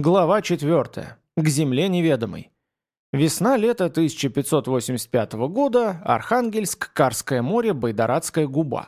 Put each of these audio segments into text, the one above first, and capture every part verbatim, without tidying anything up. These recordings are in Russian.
Глава четвертая. К земле неведомой. Весна-лето тысяча пятьсот восемьдесят пятого года, Архангельск, Карское море, Байдарадская губа.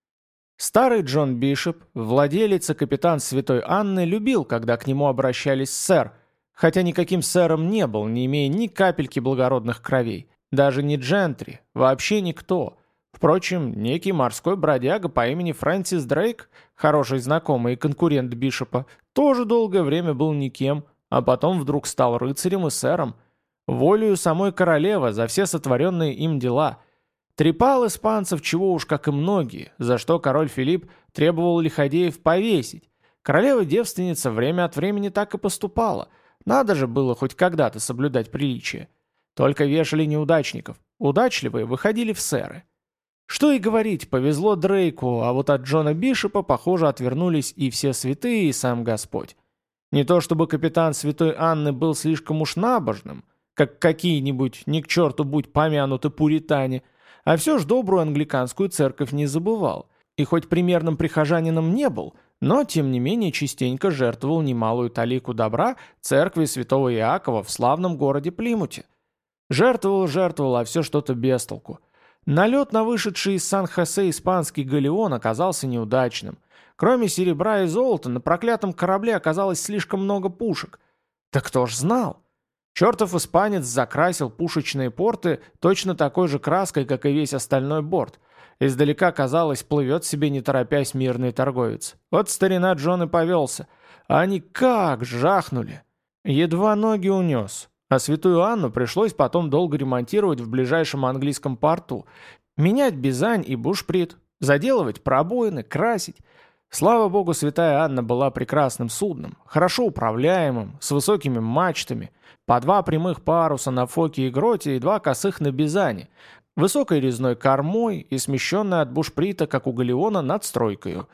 Старый Джон Бишоп, владелец и капитан Святой Анны, любил, когда к нему обращались сэр, хотя никаким сэром не был, не имея ни капельки благородных кровей, даже не джентри, вообще никто. Впрочем, некий морской бродяга по имени Фрэнсис Дрейк, хороший знакомый и конкурент Бишопа, тоже долгое время был никем, а потом вдруг стал рыцарем и сэром. Волею самой королевы за все сотворенные им дела. Трепал испанцев чего уж как и многие, за что король Филипп требовал лиходеев повесить. Королева-девственница время от времени так и поступала. Надо же было хоть когда-то соблюдать приличие. Только вешали неудачников. Удачливые выходили в сэры. Что и говорить, повезло Дрейку, а вот от Джона Бишопа, похоже, отвернулись и все святые, и сам Господь. Не то чтобы капитан Святой Анны был слишком уж набожным, как какие-нибудь ни к черту будь помянуты пуритане, а все ж добрую англиканскую церковь не забывал, и хоть примерным прихожанином не был, но тем не менее частенько жертвовал немалую талику добра церкви святого Иакова в славном городе Плимуте. Жертвовал, жертвовал, а все что-то без толку. Налет на вышедший из Сан-Хосе испанский галеон оказался неудачным. Кроме серебра и золота, на проклятом корабле оказалось слишком много пушек. Да кто ж знал? Чертов испанец закрасил пушечные порты точно такой же краской, как и весь остальной борт. Издалека, казалось, плывет себе не торопясь мирный торговец. Вот старина Джон и повелся. А они как жахнули! Едва ноги унес. А Святую Анну пришлось потом долго ремонтировать в ближайшем английском порту, менять бизань и бушприт, заделывать пробоины, красить. Слава богу, Святая Анна была прекрасным судном, хорошо управляемым, с высокими мачтами, по два прямых паруса на фоке и гроте и два косых на бизане, высокой резной кормой и смещенной от бушприта, как у галеона, надстройкою.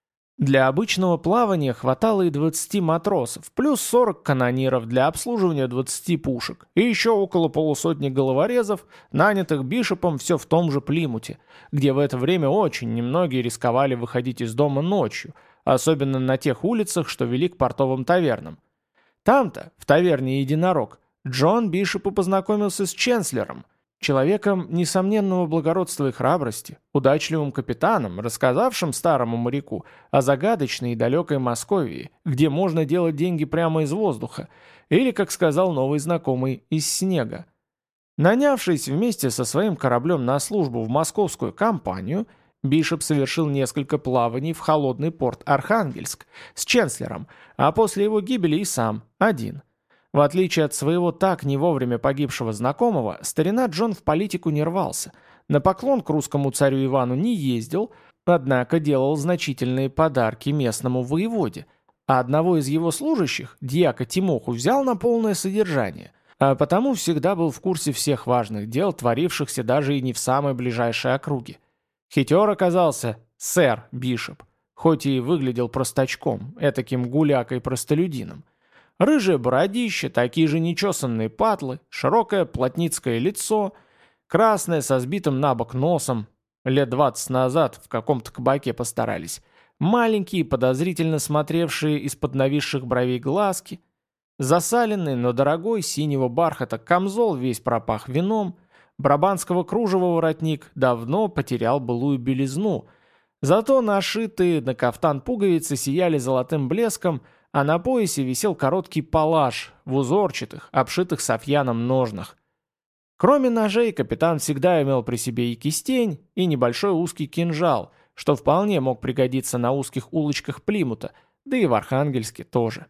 Для обычного плавания хватало и двадцати матросов, плюс сорок канониров для обслуживания двадцати пушек, и еще около полусотни головорезов, нанятых Бишопом все в том же Плимуте, где в это время очень немногие рисковали выходить из дома ночью, особенно на тех улицах, что вели к портовым тавернам. Там-то, в таверне «Единорог», Джон Бишоп и познакомился с Ченслером, человеком несомненного благородства и храбрости, удачливым капитаном, рассказавшим старому моряку о загадочной и далекой Московии, где можно делать деньги прямо из воздуха, или, как сказал новый знакомый, из снега. Нанявшись вместе со своим кораблем на службу в московскую компанию, Бишоп совершил несколько плаваний в холодный порт Архангельск с Ченслером, а после его гибели и сам, один. В отличие от своего так не вовремя погибшего знакомого, старина Джон в политику не рвался, на поклон к русскому царю Ивану не ездил, однако делал значительные подарки местному воеводе, а одного из его служащих, дьяка Тимоху, взял на полное содержание, а потому всегда был в курсе всех важных дел, творившихся даже и не в самой ближайшей округе. Хитер оказался сэр Бишоп, хоть и выглядел простачком, этаким гулякой-простолюдином. Рыжее бородище, такие же нечесанные патлы, широкое плотницкое лицо, красное со сбитым на бок носом, лет двадцать назад в каком-то кабаке постарались, маленькие, подозрительно смотревшие из-под нависших бровей глазки, засаленный, но дорогой синего бархата камзол весь пропах вином, брабанского кружева воротник давно потерял былую белизну, зато нашитые на кафтан пуговицы сияли золотым блеском, а на поясе висел короткий палаш в узорчатых, обшитых софьяном ножнах. Кроме ножей, капитан всегда имел при себе и кистень, и небольшой узкий кинжал, что вполне мог пригодиться на узких улочках Плимута, да и в Архангельске тоже.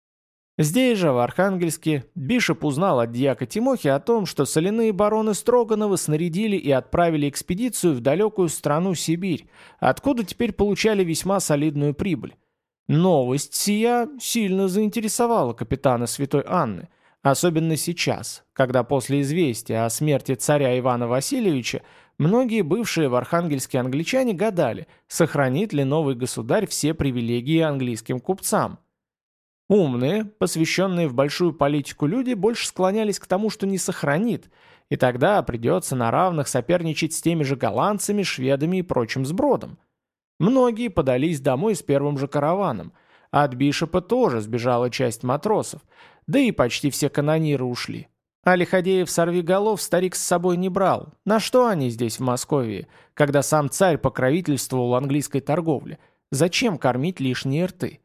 Здесь же, в Архангельске, Бишоп узнал от дьяка Тимохи о том, что соляные бароны Строгановы снарядили и отправили экспедицию в далекую страну Сибирь, откуда теперь получали весьма солидную прибыль. Новость сия сильно заинтересовала капитана Святой Анны, особенно сейчас, когда после известия о смерти царя Ивана Васильевича многие бывшие в Архангельске англичане гадали, сохранит ли новый государь все привилегии английским купцам. Умные, посвященные в большую политику люди больше склонялись к тому, что не сохранит, и тогда придется на равных соперничать с теми же голландцами, шведами и прочим сбродом. Многие подались домой с первым же караваном, От Бишопа тоже сбежала часть матросов, да и почти все канониры ушли. А лиходеев сорвиголов старик с собой не брал. На что они здесь, в Москве, когда сам царь покровительствовал английской торговле? Зачем кормить лишние рты?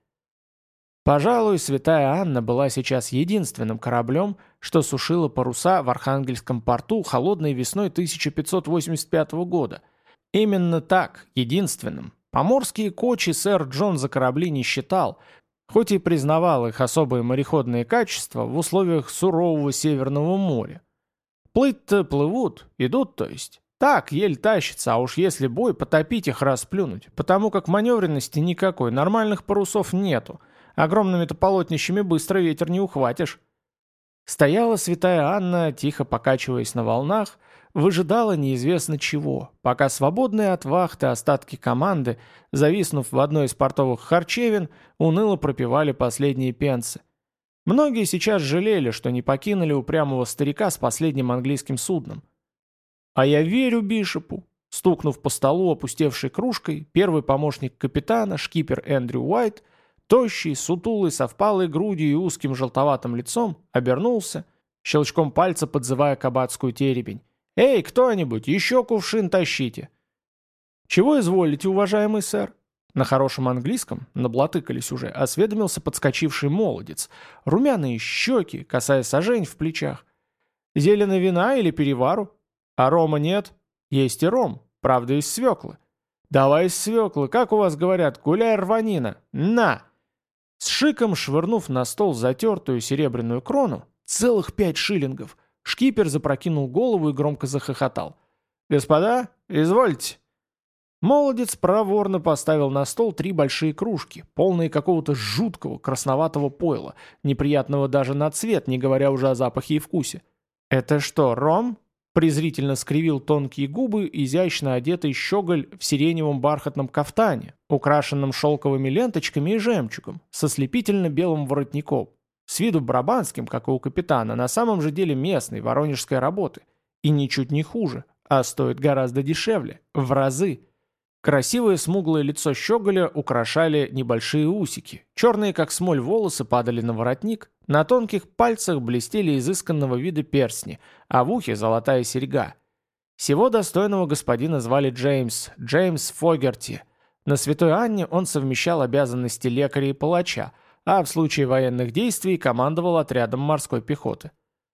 Пожалуй, святая Анна была сейчас единственным кораблем, что сушило паруса в Архангельском порту холодной весной тысяча пятьсот восемьдесят пятого года. Именно так, единственным. Поморские кочи сэр Джон за корабли не считал, хоть и признавал их особые мореходные качества в условиях сурового Северного моря. Плыть-то плывут, идут то есть. Так, ель тащится, а уж если бой, потопить их расплюнуть, потому как маневренности никакой, нормальных парусов нету. Огромными-то полотнищами быстро ветер не ухватишь. Стояла святая Анна, тихо покачиваясь на волнах, выжидала неизвестно чего, пока свободные от вахты остатки команды, зависнув в одной из портовых харчевин, уныло пропивали последние пенсы. Многие сейчас жалели, что не покинули упрямого старика с последним английским судном. «А я верю Бишопу», — стукнув по столу опустевшей кружкой, первый помощник капитана, шкипер Эндрю Уайт, тощий, сутулый, со впалой грудью и узким желтоватым лицом, обернулся, щелчком пальца подзывая кабацкую теребень. «Эй, кто-нибудь, еще кувшин тащите!» «Чего изволите, уважаемый сэр?» На хорошем английском, наблатыкались уже, осведомился подскочивший молодец. Румяные щеки, косая сажень в плечах. «Зелено вина или перевару? А рома нет?» «Есть и ром, правда, из свеклы». «Давай из свеклы, как у вас говорят, гуляй рванина! На!» С шиком швырнув на стол затертую серебряную крону, целых пять шиллингов, шкипер запрокинул голову и громко захохотал. «Господа, извольте!» Молодец проворно поставил на стол три большие кружки, полные какого-то жуткого красноватого пойла, неприятного даже на цвет, не говоря уже о запахе и вкусе. «Это что, ром?» — презрительно скривил тонкие губы изящно одетый щеголь в сиреневом бархатном кафтане, украшенном шелковыми ленточками и жемчугом, со слепительно-белым воротником. С виду брабанским, как и у капитана, на самом же деле местной, воронежской работы. И ничуть не хуже, а стоит гораздо дешевле, в разы. Красивое смуглое лицо щеголя украшали небольшие усики. Черные, как смоль, волосы падали на воротник, на тонких пальцах блестели изысканного вида перстни, а в ухе золотая серьга. Сего достойного господина звали Джеймс, Джеймс Фогерти. На Святой Анне он совмещал обязанности лекаря и палача, а в случае военных действий командовал отрядом морской пехоты.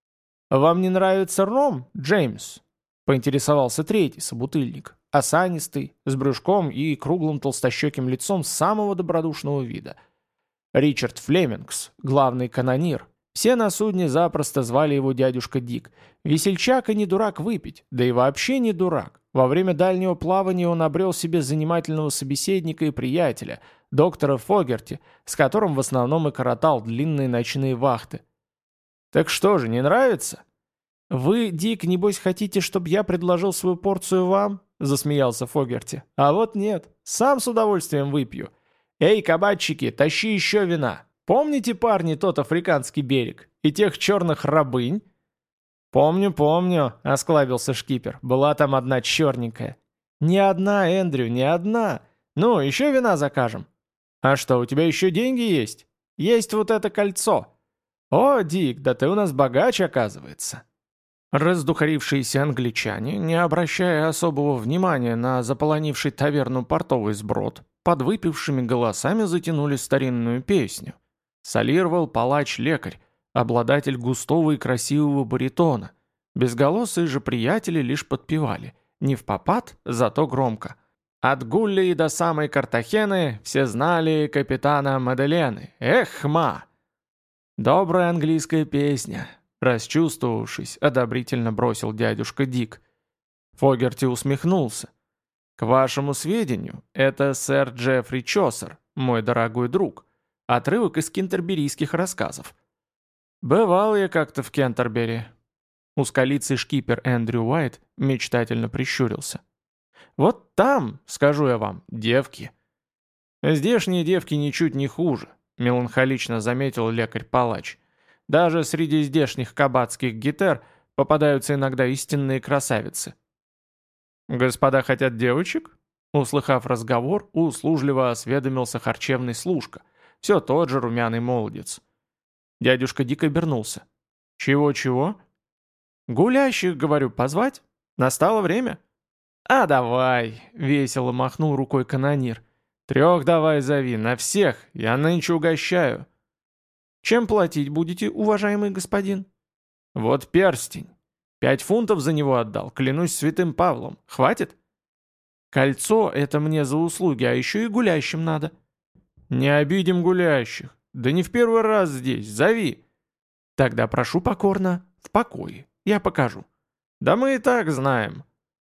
«Вам не нравится ром, Джеймс?» — поинтересовался третий собутыльник, осанистый, с брюшком и круглым толстощеким лицом самого добродушного вида. Ричард Флемингс, главный канонир. Все на судне запросто звали его дядюшка Дик. Весельчак и не дурак выпить, да и вообще не дурак. Во время дальнего плавания он обрел себе занимательного собеседника и приятеля, доктора Фогерти, с которым в основном и коротал длинные ночные вахты. «Так что же, не нравится?» «Вы, Дик, небось хотите, чтобы я предложил свою порцию вам?» — засмеялся Фогерти. «А вот нет, сам с удовольствием выпью. Эй, кабачики, тащи еще вина. Помните, парни, тот африканский берег? И тех черных рабынь?» «Помню, помню», — осклабился шкипер. «Была там одна черненькая». «Не одна, Эндрю, не одна. Ну, еще вина закажем». «А что, у тебя еще деньги есть?» «Есть вот это кольцо». «О, Дик, да ты у нас богач, оказывается». Раздухарившиеся англичане, не обращая особого внимания на заполонивший таверну портовый сброд, под выпившими голосами затянули старинную песню. Солировал палач-лекарь, обладатель густого и красивого баритона. Безголосые же приятели лишь подпевали, не впопад, зато громко. От Гулли до самой Картахены все знали капитана Маделены. Эх, ма! Добрая английская песня. Расчувствовавшись, одобрительно бросил дядюшка Дик. Фогерти усмехнулся. «К вашему сведению, это сэр Джеффри Чосер, мой дорогой друг. Отрывок из кентерберийских рассказов». «Бывал я как-то в Кентербери». Узколицый шкипер Эндрю Уайт мечтательно прищурился. «Вот там, скажу я вам, девки». «Здешние девки ничуть не хуже», меланхолично заметил лекарь-палач. «Даже среди здешних кабацких гетер попадаются иногда истинные красавицы». «Господа хотят девочек?» Услыхав разговор, услужливо осведомился харчевный служка, все тот же румяный молодец. Дядюшка дико обернулся. «Чего-чего?» «Гулящих, говорю, позвать? Настало время?» «А давай!» — весело махнул рукой канонир. «Трех давай зови, на всех, я нынче угощаю». «Чем платить будете, уважаемый господин?» «Вот перстень. Пять фунтов за него отдал, клянусь святым Павлом. Хватит?» «Кольцо — это мне за услуги, а еще и гулящим надо». «Не обидим гулящих. Да не в первый раз здесь, зови». «Тогда прошу покорно, в покое, я покажу». «Да мы и так знаем».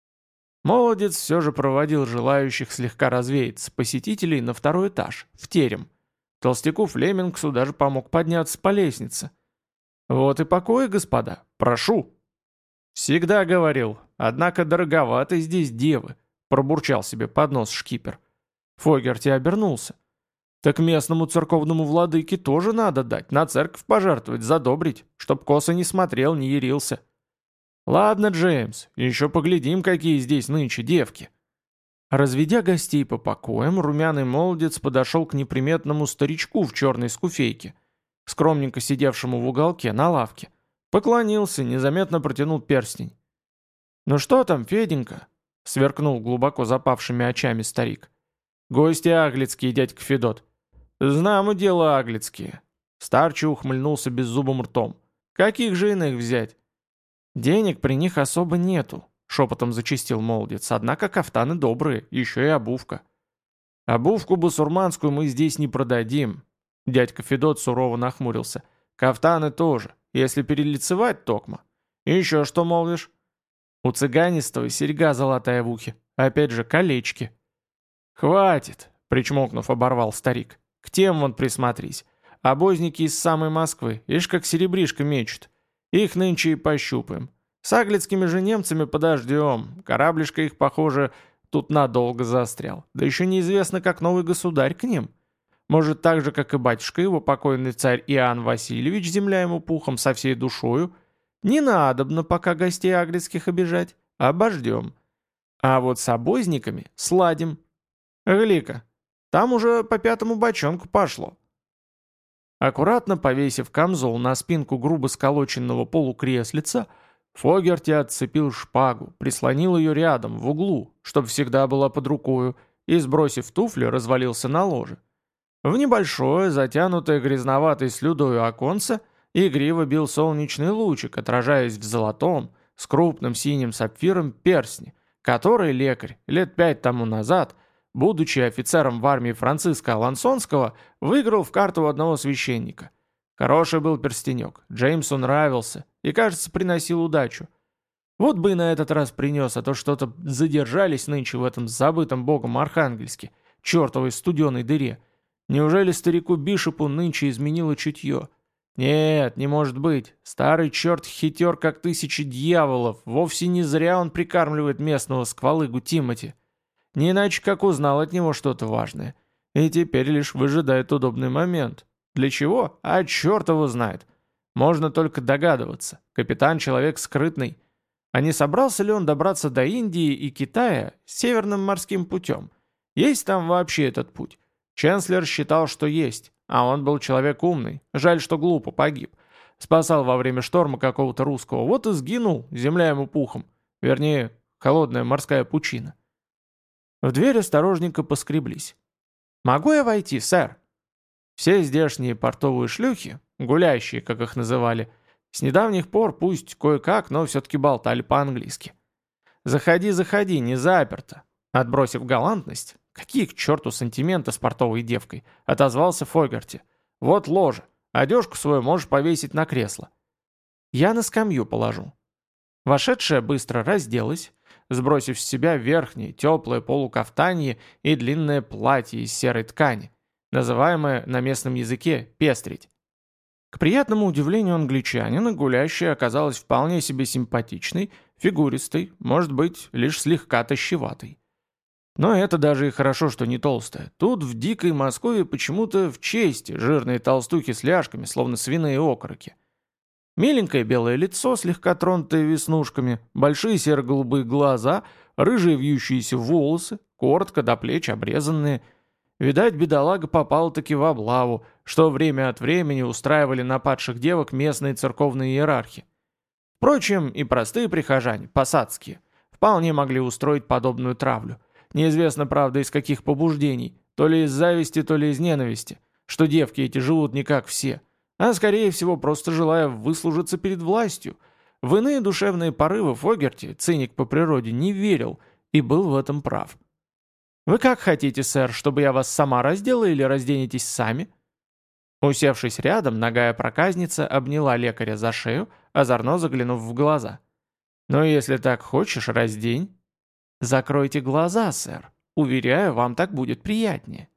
Молодец все же проводил желающих слегка развеяться посетителей на второй этаж, в терем. Толстяку Флемингсу даже помог подняться по лестнице. «Вот и покои, господа, прошу». «Всегда говорил, однако дороговаты здесь девы», — пробурчал себе под нос шкипер. Фогерти обернулся. «Так местному церковному владыке тоже надо дать, на церковь пожертвовать, задобрить, чтоб косо не смотрел, не ярился». «Ладно, Джеймс, еще поглядим, какие здесь нынче девки». Разведя гостей по покоям, румяный молодец подошел к неприметному старичку в черной скуфейке, скромненько сидевшему в уголке на лавке. Поклонился, незаметно протянул перстень. «Ну что там, Феденька?» — сверкнул глубоко запавшими очами старик. «Гости аглицкие, дядька Федот». «Знамо дело аглицкие». Старчий ухмыльнулся беззубым ртом. «Каких же иных взять?» «Денег при них особо нету», — шепотом зачастил молодец, «однако кафтаны добрые, еще и обувка». «Обувку басурманскую мы здесь не продадим», — дядька Федот сурово нахмурился. «Кафтаны тоже, если перелицевать токма. И еще что молвишь?» «У цыганистого серьга золотая в ухе, опять же колечки». «Хватит», — причмокнув, оборвал старик. «К тем вон присмотрись. Обозники из самой Москвы, ишь как серебришко мечут. Их нынче и пощупаем. С аглицкими же немцами подождем. Кораблишко их, похоже, тут надолго застрял. Да еще неизвестно, как новый государь к ним. Может, так же, как и батюшка его, покойный царь Иоанн Васильевич, земля ему пухом, со всей душою. Не надобно пока гостей аглицких обижать. Обождем. А вот с обозниками сладим. Глика, там уже по пятому бочонку пошло». Аккуратно повесив камзол на спинку грубо сколоченного полукреслица, Фогерти отцепил шпагу, прислонил ее рядом, в углу, чтобы всегда была под рукою, и, сбросив туфли, развалился на ложе. В небольшое, затянутое грязноватой слюдою оконце игриво бил солнечный лучик, отражаясь в золотом, с крупным синим сапфиром перстне, который лекарь лет пять тому назад, будучи офицером в армии Франциска Алансонского, выиграл в карту у одного священника. Хороший был перстенек, Джеймсу нравился и, кажется, приносил удачу. Вот бы и на этот раз принес, а то что-то задержались нынче в этом забытом богом Архангельске, чертовой студеной дыре. Неужели старику Бишопу нынче изменило чутье? Нет, не может быть. Старый черт хитер, как тысячи дьяволов. Вовсе не зря он прикармливает местного сквалыгу Тимоти. Не иначе, как узнал от него что-то важное. И теперь лишь выжидает удобный момент. Для чего? А черт его знает. Можно только догадываться. Капитан человек скрытный. А не собрался ли он добраться до Индии и Китая северным морским путем? Есть там вообще этот путь? Ченслер считал, что есть. А он был человек умный. Жаль, что глупо погиб. Спасал во время шторма какого-то русского. Вот и сгинул, земля ему пухом. Вернее, холодная морская пучина. В дверь осторожненько поскреблись. «Могу я войти, сэр?» Все здешние портовые шлюхи, гулящие, как их называли, с недавних пор, пусть кое-как, но все-таки болтали по-английски. «Заходи, заходи, не заперто!» Отбросив галантность, какие к черту сантименты с портовой девкой, отозвался Фогерти. «Вот ложе, одежку свою можешь повесить на кресло. Я на скамью положу». Вошедшая быстро разделась, сбросив с себя верхнее, теплое полукафтанье и длинное платье из серой ткани, называемое на местном языке «пестрить». К приятному удивлению англичанина, гулящая оказалась вполне себе симпатичной, фигуристой, может быть, лишь слегка тощеватой. Но это даже и хорошо, что не толстая. Тут в дикой Москве почему-то в честь жирные толстухи с ляжками, словно свиные окороки. Миленькое белое лицо, слегка тронутое веснушками, большие серо-голубые глаза, рыжие вьющиеся волосы, коротко до плеч обрезанные, Видать, бедолага попал-таки в облаву, что время от времени устраивали на падших девок местные церковные иерархи. Впрочем, и простые прихожане, посадские, вполне могли устроить подобную травлю. Неизвестно, правда, из каких побуждений, то ли из зависти, то ли из ненависти, что девки эти живут не как все, а, скорее всего, просто желая выслужиться перед властью. В иные душевные порывы Фогерти, циник по природе, не верил и был в этом прав. «Вы как хотите, сэр, чтобы я вас сама раздела или разденетесь сами?» Усевшись рядом, нагая проказница обняла лекаря за шею, озорно заглянув в глаза. «Ну, если так хочешь, раздень». «Закройте глаза, сэр. Уверяю, вам так будет приятнее».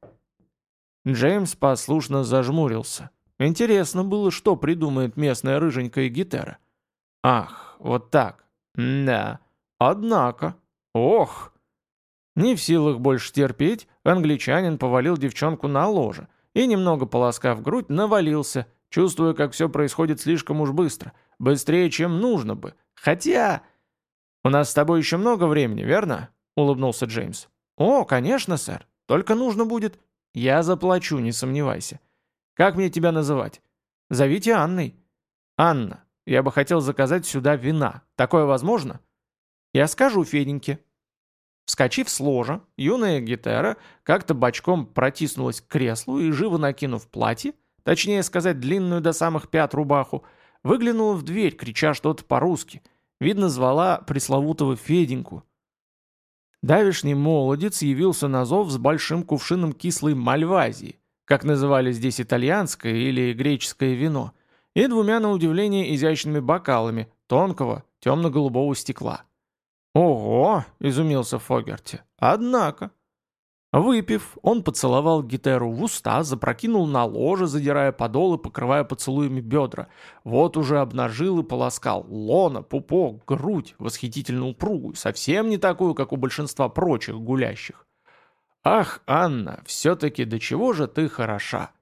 Джеймс послушно зажмурился. Интересно было, что придумает местная рыженькая гитара. «Ах, вот так. Да. Однако. Ох!» Не в силах больше терпеть, англичанин повалил девчонку на ложе и, немного полоскав грудь, навалился, чувствуя, как все происходит слишком уж быстро, быстрее, чем нужно бы. Хотя... «У нас с тобой еще много времени, верно?» — улыбнулся Джеймс. «О, конечно, сэр. Только нужно будет...» «Я заплачу, не сомневайся. Как мне тебя называть?» «Зовите Анной». «Анна, я бы хотел заказать сюда вина. Такое возможно?» «Я скажу Феденьке». Вскочив с ложа, юная Гетера как-то бочком протиснулась к креслу и, живо накинув платье, точнее сказать, длинную до самых пят рубаху, выглянула в дверь, крича что-то по-русски. Видно, звала пресловутого Феденьку. Давишний молодец явился на зов с большим кувшином кислой мальвазии, как называли здесь итальянское или греческое вино, и двумя, на удивление, изящными бокалами тонкого темно-голубого стекла. «Ого!» — изумился Фогерти. «Однако!» Выпив, он поцеловал Гетеру в уста, запрокинул на ложе, задирая подол и покрывая поцелуями бедра. Вот уже обнажил и полоскал лона, пупок, грудь, восхитительно упругую, совсем не такую, как у большинства прочих гулящих. «Ах, Анна, все-таки до чего же ты хороша!»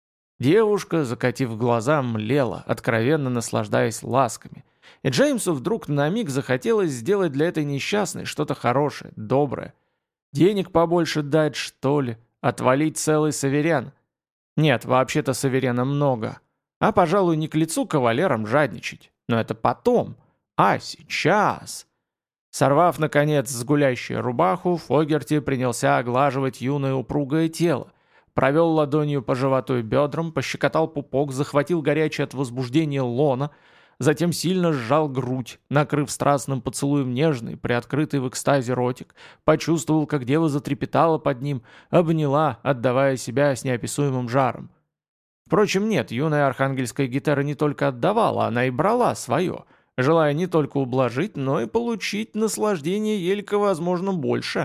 Девушка, закатив глаза, млела, откровенно наслаждаясь ласками. И Джеймсу вдруг на миг захотелось сделать для этой несчастной что-то хорошее, доброе. Денег побольше дать, что ли? Отвалить целый саверян? Нет, вообще-то саверяна много. А, пожалуй, не к лицу кавалерам жадничать. Но это потом. А сейчас... Сорвав, наконец, с гулящей рубаху, Фогерти принялся оглаживать юное упругое тело. Провел ладонью по животу и бедрам, пощекотал пупок, захватил горячее от возбуждения лона, затем сильно сжал грудь, накрыв страстным поцелуем нежный, приоткрытый в экстазе ротик, почувствовал, как дева затрепетала под ним, обняла, отдавая себя с неописуемым жаром. Впрочем, нет, юная архангельская гитара не только отдавала, она и брала свое, желая не только ублажить, но и получить наслаждение елико возможно больше.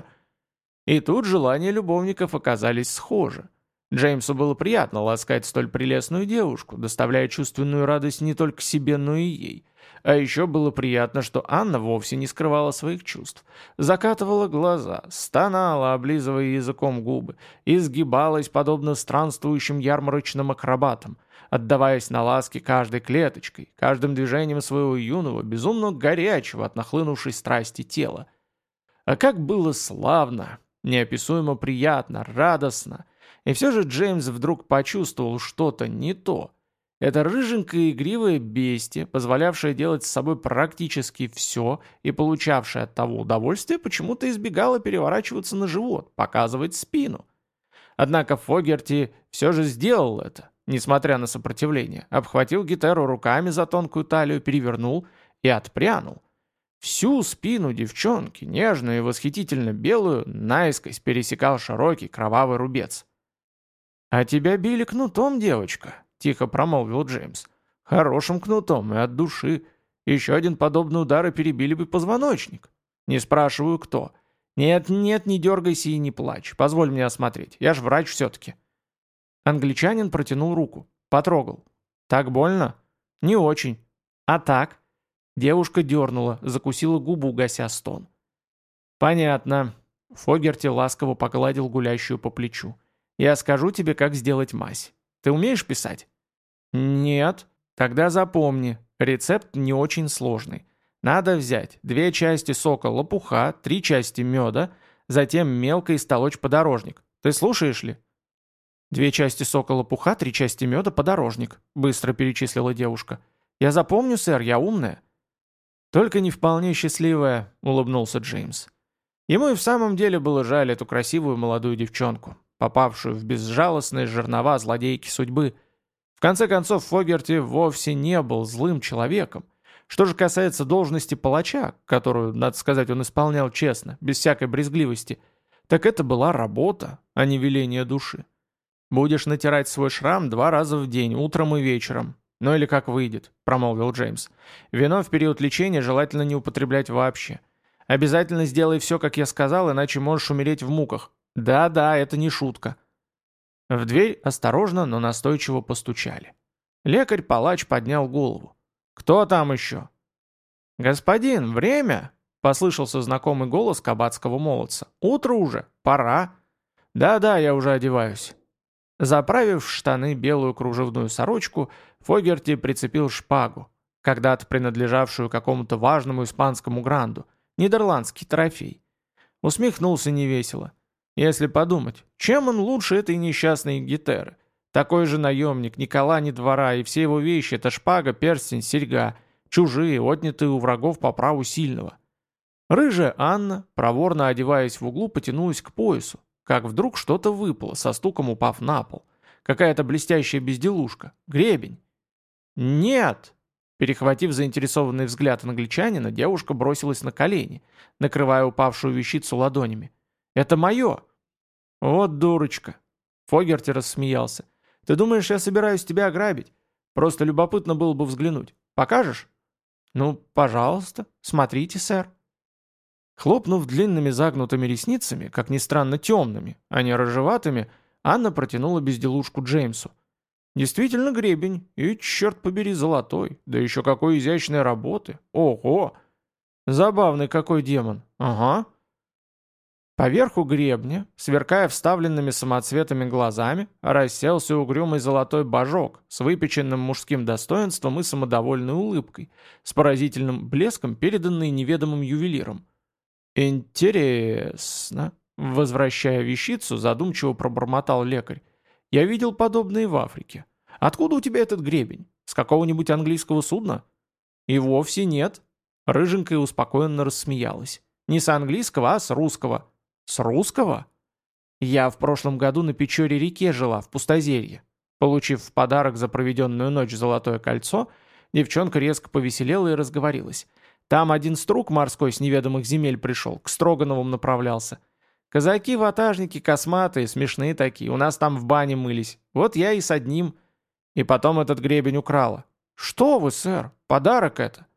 И тут желания любовников оказались схожи. Джеймсу было приятно ласкать столь прелестную девушку, доставляя чувственную радость не только себе, но и ей. А еще было приятно, что Анна вовсе не скрывала своих чувств. Закатывала глаза, стонала, облизывая языком губы, изгибалась, подобно странствующим ярмарочным акробатам, отдаваясь на ласки каждой клеточкой, каждым движением своего юного, безумно горячего от нахлынувшей страсти тела. А как было славно, неописуемо приятно, радостно. И все же Джеймс вдруг почувствовал что-то не то. Это рыженькое игривое бестие, позволявшее делать с собой практически все и получавшее от того удовольствие, почему-то избегало переворачиваться на живот, показывать спину. Однако Фогерти все же сделал это, несмотря на сопротивление, обхватил гитару руками за тонкую талию, перевернул и отпрянул. Всю спину девчонки, нежную и восхитительно белую, наискось пересекал широкий кровавый рубец. «А тебя били кнутом, девочка», — тихо промолвил Джеймс. «Хорошим кнутом и от души. Еще один подобный удар и перебили бы позвоночник. Не спрашиваю, кто. Нет, нет, не дергайся и не плачь. Позволь мне осмотреть. Я ж врач все-таки». Англичанин протянул руку. Потрогал. «Так больно?» «Не очень». «А так?» Девушка дернула, закусила губу, гася стон. «Понятно». Фогерти ласково погладил гулящую по плечу. «Я скажу тебе, как сделать мазь. Ты умеешь писать?» «Нет». «Тогда запомни, рецепт не очень сложный. Надо взять две части сока лопуха, три части меда, затем мелко истолочь подорожник. Ты слушаешь ли?» «Две части сока лопуха, три части меда, подорожник», — быстро перечислила девушка. «Я запомню, сэр, я умная». «Только не вполне счастливая», — улыбнулся Джеймс. Ему и в самом деле было жаль эту красивую молодую девчонку, попавшую в безжалостные жернова злодейки судьбы. В конце концов, Фогерти вовсе не был злым человеком. Что же касается должности палача, которую, надо сказать, он исполнял честно, без всякой брезгливости, так это была работа, а не веление души. «Будешь натирать свой шрам два раза в день, утром и вечером. Ну или как выйдет», — промолвил Джеймс. «Вино в период лечения желательно не употреблять вообще. Обязательно сделай все, как я сказал, иначе можешь умереть в муках. Да-да, это не шутка». В дверь осторожно, но настойчиво постучали. Лекарь-палач поднял голову. «Кто там еще?» «Господин, время?» — послышался знакомый голос кабацкого молодца. «Утро уже, пора». «Да-да, я уже одеваюсь». Заправив в штаны белую кружевную сорочку, Фогерти прицепил шпагу, когда-то принадлежавшую какому-то важному испанскому гранду, нидерландский трофей. Усмехнулся невесело. Если подумать, чем он лучше этой несчастной гитеры? Такой же наемник, ни кола, ни двора, и все его вещи — это шпага, перстень, серьга, чужие, отнятые у врагов по праву сильного. Рыжая Анна, проворно одеваясь в углу, потянулась к поясу, как вдруг что-то выпало, со стуком упав на пол. Какая-то блестящая безделушка. Гребень. «Нет!» Перехватив заинтересованный взгляд англичанина, девушка бросилась на колени, накрывая упавшую вещицу ладонями. «Это мое!» «Вот дурочка!» Фогерти рассмеялся. «Ты думаешь, я собираюсь тебя ограбить? Просто любопытно было бы взглянуть. Покажешь?» «Ну, пожалуйста. Смотрите, сэр». Хлопнув длинными загнутыми ресницами, как ни странно темными, а не рыжеватыми, Анна протянула безделушку Джеймсу. Действительно гребень, и, черт побери, золотой, да еще какой изящной работы. Ого! Забавный какой демон. Ага. Поверху гребня, сверкая вставленными самоцветами глазами, расселся угрюмый золотой божок с выпеченным мужским достоинством и самодовольной улыбкой, с поразительным блеском, переданный неведомым ювелиром. «Интересно», — возвращая вещицу, задумчиво пробормотал лекарь. «Я видел подобные в Африке. Откуда у тебя этот гребень? С какого-нибудь английского судна?» «И вовсе нет». Рыженькая успокоенно рассмеялась. «Не с английского, а с русского». «С русского?» «Я в прошлом году на Печоре-реке жила, в пустозерье». Получив в подарок за проведенную ночь золотое кольцо, девчонка резко повеселела и разговорилась. Там один струк морской с неведомых земель пришел, к Строгановым направлялся. Казаки-ватажники косматые, смешные такие, у нас там в бане мылись. Вот я и с одним. И потом этот гребень украла. «Что вы, сэр, подарок это!»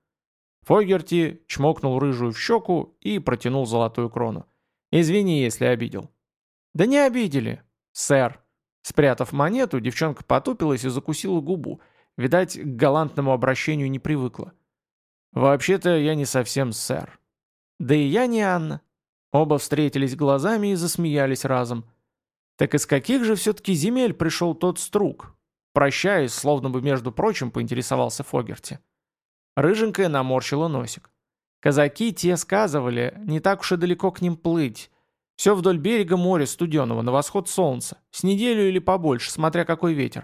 Фогерти чмокнул рыжую в щеку и протянул золотую крону. «Извини, если обидел». «Да не обидели, сэр». Спрятав монету, девчонка потупилась и закусила губу. Видать, к галантному обращению не привыкла. «Вообще-то я не совсем сэр». «Да и я не Анна». Оба встретились глазами и засмеялись разом. «Так из каких же все-таки земель пришел тот струк?» Прощаясь, словно бы между прочим, поинтересовался Фогерти. Рыженькая наморщила носик. «Казаки те сказывали, не так уж и далеко к ним плыть. Все вдоль берега моря студеного, на восход солнца. С неделю или побольше, смотря какой ветер».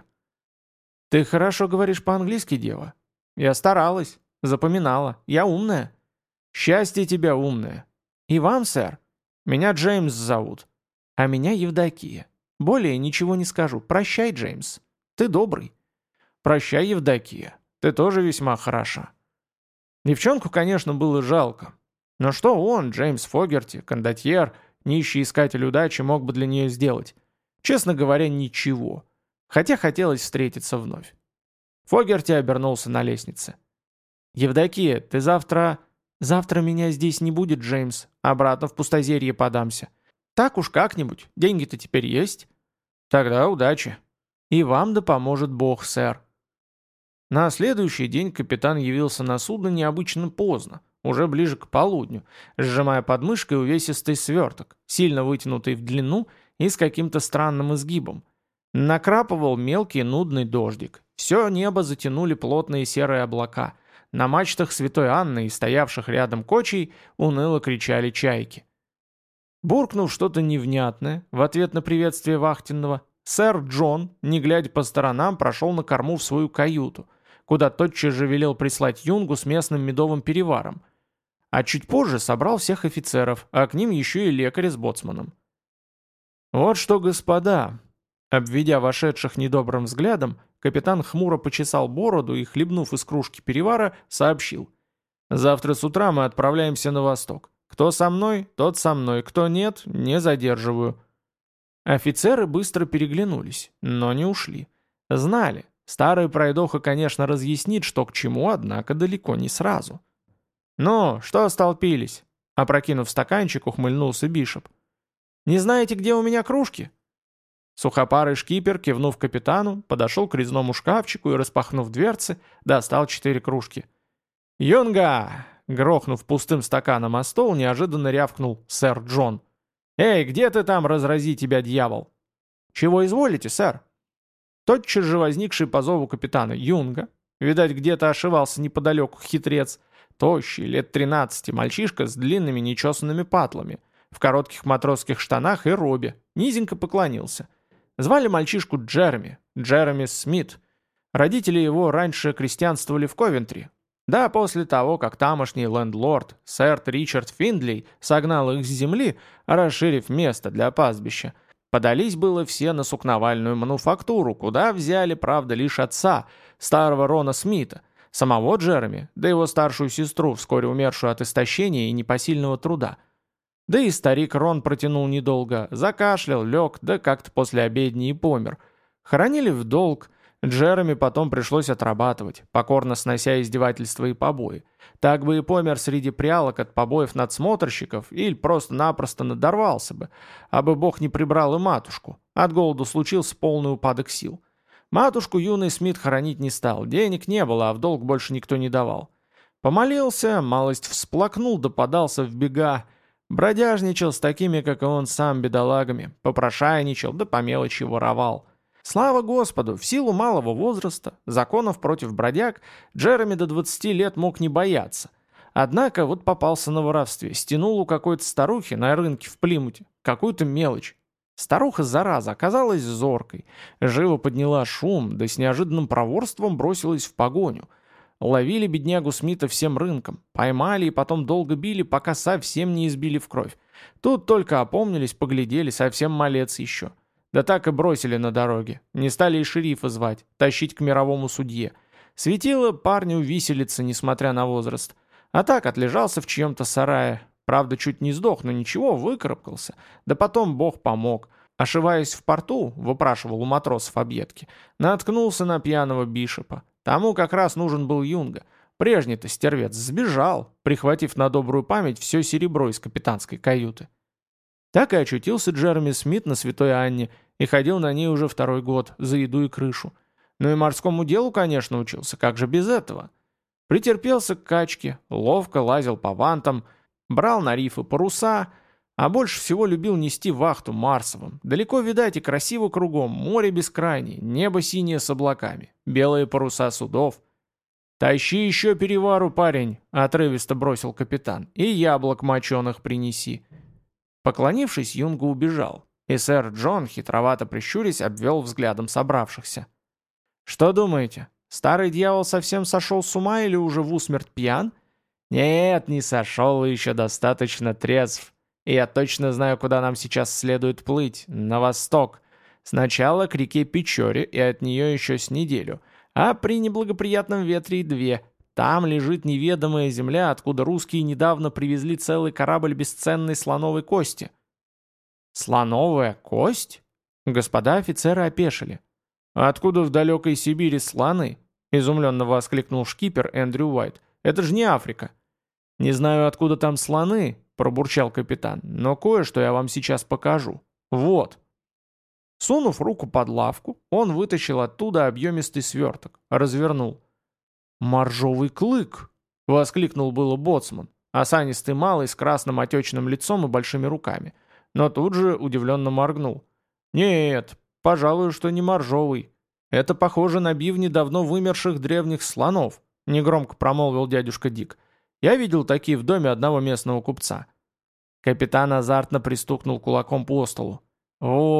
«Ты хорошо говоришь по-английски, дева». «Я старалась, запоминала. Я умная». «Счастье тебя, умная». «И вам, сэр. Меня Джеймс зовут». «А меня Евдокия. Более ничего не скажу. Прощай, Джеймс. Ты добрый». «Прощай, Евдокия. Ты тоже весьма хороша». Девчонку, конечно, было жалко. Но что он, Джеймс Фогерти, кондотьер, нищий искатель удачи, мог бы для нее сделать? Честно говоря, ничего. Хотя хотелось встретиться вновь. Фогерти обернулся на лестнице. «Евдокия, ты завтра...» «Завтра меня здесь не будет, Джеймс. Обратно в пустозерье подамся. Так уж как-нибудь. Деньги-то теперь есть». «Тогда удачи». «И вам да поможет Бог, сэр». На следующий день капитан явился на судно необычно поздно, уже ближе к полудню, сжимая под мышкой увесистый сверток, сильно вытянутый в длину и с каким-то странным изгибом. Накрапывал мелкий нудный дождик. Все небо затянули плотные серые облака. На мачтах Святой Анны и стоявших рядом кочей уныло кричали чайки. Буркнув что-то невнятное в ответ на приветствие вахтенного, Сэр Джон, не глядя по сторонам, прошел на корму в свою каюту, куда тотчас же велел прислать юнгу с местным медовым переваром. А чуть позже собрал всех офицеров, а к ним еще и лекаря с боцманом. «Вот что, господа!» Обведя вошедших недобрым взглядом, капитан хмуро почесал бороду и, хлебнув из кружки перевара, сообщил. «Завтра с утра мы отправляемся на восток. Кто со мной, тот со мной, кто нет, не задерживаю». Офицеры быстро переглянулись, но не ушли. Знали, старый пройдоха, конечно, разъяснит, что к чему, однако далеко не сразу. «Ну, что столпились?» Опрокинув стаканчик, ухмыльнулся Бишоп. «Не знаете, где у меня кружки?» Сухопарый шкипер, кивнув капитану, подошел к резному шкафчику и, распахнув дверцы, достал четыре кружки. «Юнга!» — грохнув пустым стаканом о стол, неожиданно рявкнул сэр Джон. «Эй, где ты там, разрази тебя, дьявол?» «Чего изволите, сэр?» Тотчас же возникший по зову капитана Юнга, видать, где-то ошивался неподалеку хитрец, тощий, лет тринадцати, мальчишка с длинными нечесанными патлами, в коротких матросских штанах и робе, низенько поклонился. Звали мальчишку Джереми, Джереми Смит. Родители его раньше крестьянствовали в Ковентри. Да, после того, как тамошний лендлорд, сэр Ричард Финдлей, согнал их с земли, расширив место для пастбища, подались было все на сукновальную мануфактуру, куда взяли, правда, лишь отца, старого Рона Смита, самого Джереми, да его старшую сестру, вскоре умершую от истощения и непосильного труда. Да и старик Рон протянул недолго, закашлял, лег, да как-то после обедни и помер. Хоронили в долг, Джереми потом пришлось отрабатывать, покорно снося издевательства и побои. Так бы и помер среди прялок от побоев надсмотрщиков или просто-напросто надорвался бы, а бы бог не прибрал и матушку. От голоду случился полный упадок сил. Матушку юный Смит хоронить не стал, денег не было, а в долг больше никто не давал. Помолился, малость всплакнул да подался в бега, бродяжничал с такими, как и он сам, бедолагами, попрошайничал да по мелочи воровал. Слава Господу, в силу малого возраста, законов против бродяг, Джереми до двадцати лет мог не бояться. Однако вот попался на воровстве, стянул у какой-то старухи на рынке в Плимуте какую-то мелочь. Старуха, зараза, оказалась зоркой, живо подняла шум, да с неожиданным проворством бросилась в погоню. Ловили беднягу Смита всем рынком, поймали и потом долго били, пока совсем не избили в кровь. Тут только опомнились, поглядели, совсем малец еще. Да так и бросили на дороге. Не стали и шерифа звать, тащить к мировому судье. Светило парню виселица, несмотря на возраст. А так отлежался в чьем-то сарае. Правда, чуть не сдох, но ничего, выкарабкался. Да потом бог помог. Ошиваясь в порту, выпрашивал у матросов объедки, наткнулся на пьяного Бишопа. Тому как раз нужен был юнга. Прежний-то стервец сбежал, прихватив на добрую память все серебро из капитанской каюты. Так и очутился Джереми Смит на Святой Анне и ходил на ней уже второй год, за еду и крышу. Ну и морскому делу, конечно, учился, как же без этого. Претерпелся к качке, ловко лазил по вантам, брал на рифы паруса, а больше всего любил нести вахту Марсовым. Далеко видать и красиво кругом, море бескрайнее, небо синее с облаками, белые паруса судов. «Тащи еще перевару, парень», — отрывисто бросил капитан, — «и яблок моченых принеси». Поклонившись, Юнга убежал, и сэр Джон, хитровато прищурясь, обвел взглядом собравшихся. «Что думаете, старый дьявол совсем сошел с ума или уже в усмерть пьян? Нет, не сошел и еще достаточно трезв. И я точно знаю, куда нам сейчас следует плыть, на восток. Сначала к реке Печоре и от нее еще с неделю, а при неблагоприятном ветре и две. Там лежит неведомая земля, откуда русские недавно привезли целый корабль бесценной слоновой кости». «Слоновая кость?» Господа офицеры опешили. «Откуда в далекой Сибири слоны?» Изумленно воскликнул шкипер Эндрю Уайт. «Это же не Африка». «Не знаю, откуда там слоны», пробурчал капитан, «но кое-что я вам сейчас покажу. Вот». Сунув руку под лавку, он вытащил оттуда объемистый сверток, развернул. «Моржовый клык!» — воскликнул было боцман, осанистый малый с красным отечным лицом и большими руками, но тут же удивленно моргнул. «Нет, пожалуй, что не моржовый. Это похоже на бивни давно вымерших древних слонов», — негромко промолвил дядюшка Дик. «Я видел такие в доме одного местного купца». Капитан азартно пристукнул кулаком по столу. «Вот,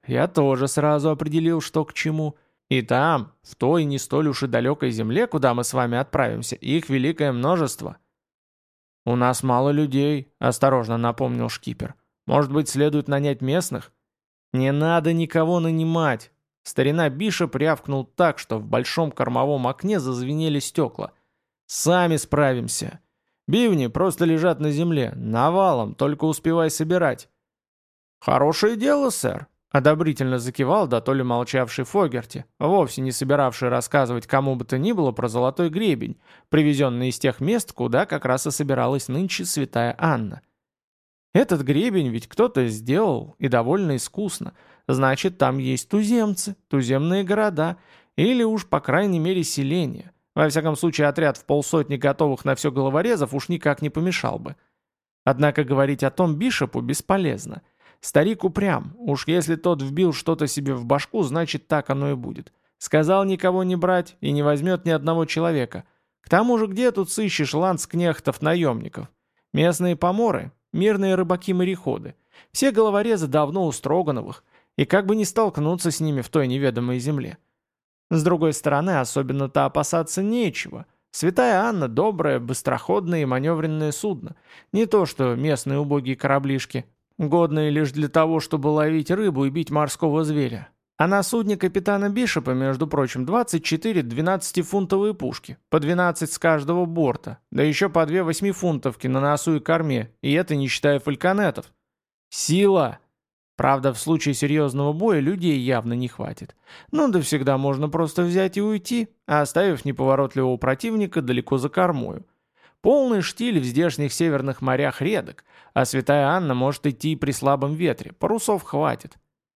Я тоже сразу определил, что к чему. И там, в той не столь уж и далекой земле, куда мы с вами отправимся, их великое множество». «У нас мало людей», — осторожно напомнил шкипер. «Может быть, следует нанять местных?» «Не надо никого нанимать!» Старина Бишоп рявкнул так, что в большом кормовом окне зазвенели стекла. «Сами справимся. Бивни просто лежат на земле, навалом, только успевай собирать». «Хорошее дело, сэр», — одобрительно закивал да то ли молчавший Фогерти, вовсе не собиравший рассказывать кому бы то ни было про золотой гребень, привезенный из тех мест, куда как раз и собиралась нынче святая Анна. Этот гребень ведь кто-то сделал, и довольно искусно. Значит, там есть туземцы, туземные города, или уж, по крайней мере, селения. Во всяком случае, отряд в полсотни готовых на все головорезов уж никак не помешал бы. Однако говорить о том Бишопу бесполезно. Старик упрям, уж если тот вбил что-то себе в башку, значит, так оно и будет. Сказал никого не брать и не возьмет ни одного человека. К тому же, где тут сыщешь ландскнехтов-наемников? Местные поморы, мирные рыбаки-мореходы. Все головорезы давно у Строгановых, и как бы не столкнуться с ними в той неведомой земле. С другой стороны, особенно-то опасаться нечего. Святая Анна — доброе, быстроходное и маневренное судно. Не то что местные убогие кораблишки, годные лишь для того, чтобы ловить рыбу и бить морского зверя. А на судне капитана Бишопа, между прочим, двадцать четыре двенадцатифунтовые пушки, по двенадцать с каждого борта, да еще по две восьмифунтовки на носу и корме, и это не считая фальконетов. Сила! Правда, в случае серьезного боя людей явно не хватит. Ну да всегда можно просто взять и уйти, оставив неповоротливого противника далеко за кормою. Полный штиль в здешних северных морях редок, а святая Анна может идти и при слабом ветре, парусов хватит.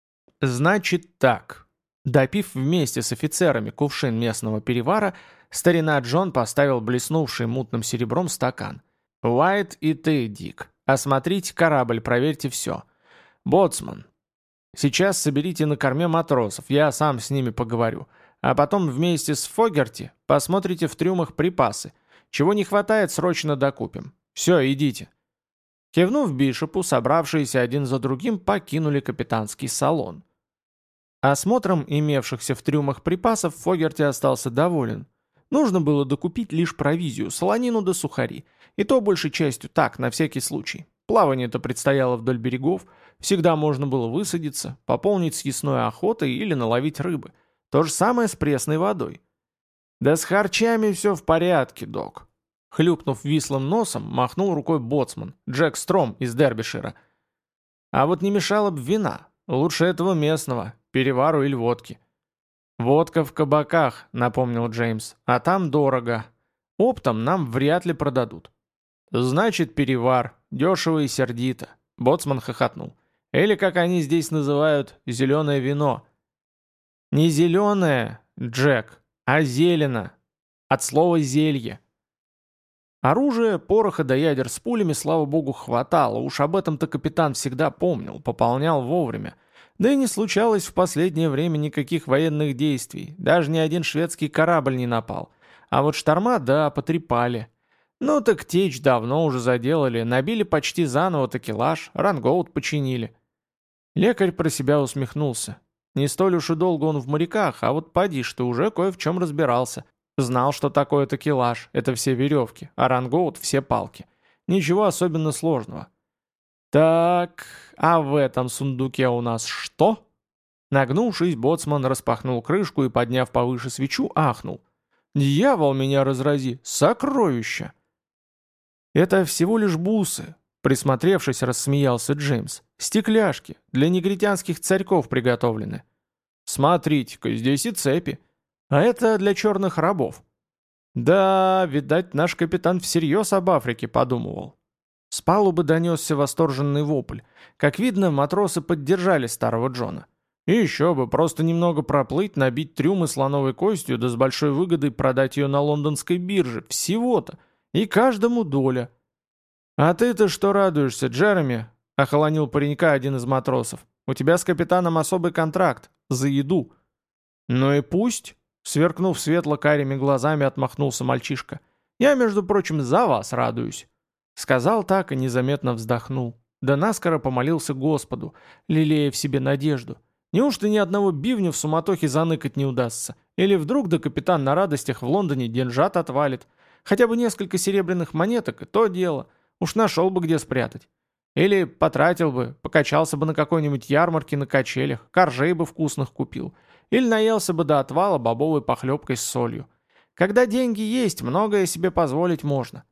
Значит так. Допив вместе с офицерами кувшин местного перевара, старина Джон поставил блеснувший мутным серебром стакан. «Уайт и ты, Дик, осмотрите корабль, проверьте все. Боцман, сейчас соберите на корме матросов, я сам с ними поговорю. А потом вместе с Фогерти посмотрите в трюмах припасы. Чего не хватает, срочно докупим. Все, идите». Кивнув Бишопу, собравшиеся один за другим покинули капитанский салон. Осмотром имевшихся в трюмах припасов Фогерти остался доволен. Нужно было докупить лишь провизию, солонину да сухари. И то большей частью так, на всякий случай. Плавание-то предстояло вдоль берегов, всегда можно было высадиться, пополнить съестной охотой или наловить рыбы. То же самое с пресной водой. «Да с харчами все в порядке, док». Хлюпнув вислым носом, махнул рукой боцман, Джек Стром из Дербишира. «А вот не мешало бы вина, лучше этого местного, перевару или водки». «Водка в кабаках», — напомнил Джеймс, — «а там дорого. Оптом нам вряд ли продадут». «Значит, перевар, дешево и сердито», — боцман хохотнул. «Или, как они здесь называют, зеленое вино». «Не зеленое, Джек, а зелено. От слова «зелье». Оружия, пороха да ядер с пулями, слава богу, хватало, уж об этом-то капитан всегда помнил, пополнял вовремя. Да и не случалось в последнее время никаких военных действий, даже ни один шведский корабль не напал. А вот шторма, да, потрепали. Ну так течь давно уже заделали, набили почти заново такелаж, рангоут починили. Лекарь про себя усмехнулся. Не столь уж и долго он в моряках, а вот поди ж ты уже кое в чем разбирался. Знал, что такое такелаж, это все веревки, а рангоут все палки. Ничего особенно сложного. Так, а в этом сундуке у нас что? Нагнувшись, боцман распахнул крышку и, подняв повыше свечу, ахнул. «Дьявол меня разрази! Сокровища!» «Это всего лишь бусы», — присмотревшись, рассмеялся Джеймс. «Стекляшки, для негритянских царьков приготовлены. Смотрите-ка, здесь и цепи. А это для черных рабов». «Да, видать, наш капитан всерьез об Африке подумывал». С палубы донесся восторженный вопль. Как видно, матросы поддержали старого Джона. И еще бы, просто немного проплыть, набить трюмы слоновой костью, да с большой выгодой продать ее на лондонской бирже. Всего-то. И каждому доля. «А ты-то что радуешься, Джереми?» — охолонил паренька один из матросов. «У тебя с капитаном особый контракт. За еду». «Ну и пусть», — сверкнув светло-карими глазами, отмахнулся мальчишка. «Я, между прочим, за вас радуюсь». Сказал так и незаметно вздохнул. Да наскоро помолился Господу, лелея в себе надежду. Неужто ни одного бивня в суматохе заныкать не удастся? Или вдруг да капитан на радостях в Лондоне деньжат отвалит? Хотя бы несколько серебряных монеток, и то дело. Уж нашел бы где спрятать. Или потратил бы, покачался бы на какой-нибудь ярмарке на качелях, коржей бы вкусных купил. Или наелся бы до отвала бобовой похлебкой с солью. Когда деньги есть, многое себе позволить можно.